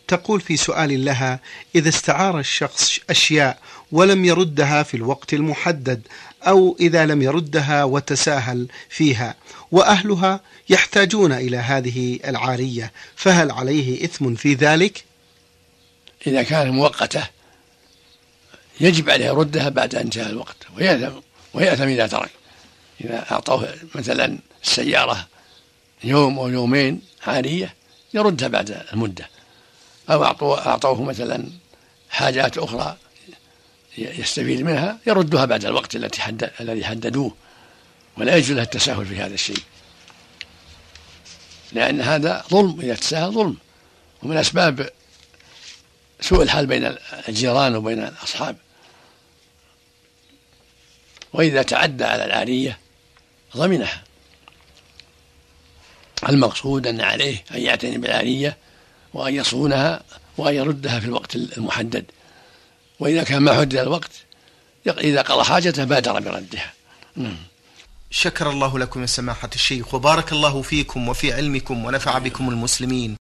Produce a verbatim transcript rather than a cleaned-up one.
تقول في سؤال لها: إذا استعار الشخص أشياء ولم يردها في الوقت المحدد، أو إذا لم يردها وتساهل فيها، وأهلها يحتاجون إلى هذه العارية، فهل عليه إثم في ذلك؟ إذا كان مؤقتة يجب عليه يردها بعد أن انتهى الوقت، ويأثم إذا ترك. إذا أعطوه مثلا السيارة يوم أو يومين عارية يردها بعد المدة، أو أعطوه, أعطوه مثلا حاجات أخرى يستفيد منها يردها بعد الوقت التي حدد الذي حددوه. ولا يجوز له التساهل في هذا الشيء، لأن هذا ظلم، إذا تساهل ظلم، ومن أسباب سوء الحال بين الجيران وبين الأصحاب. وإذا تعدى على العارية ضمنها. المقصود أن عليه أن يعتني بالعارية وأن يصونها وأن يردها في الوقت المحدد، وإذا كان ما حدد الوقت إذا قضى حاجته بادر بردها. شكر الله لكم يا سماحة الشيخ، وبارك الله فيكم وفي علمكم ونفع بكم المسلمين.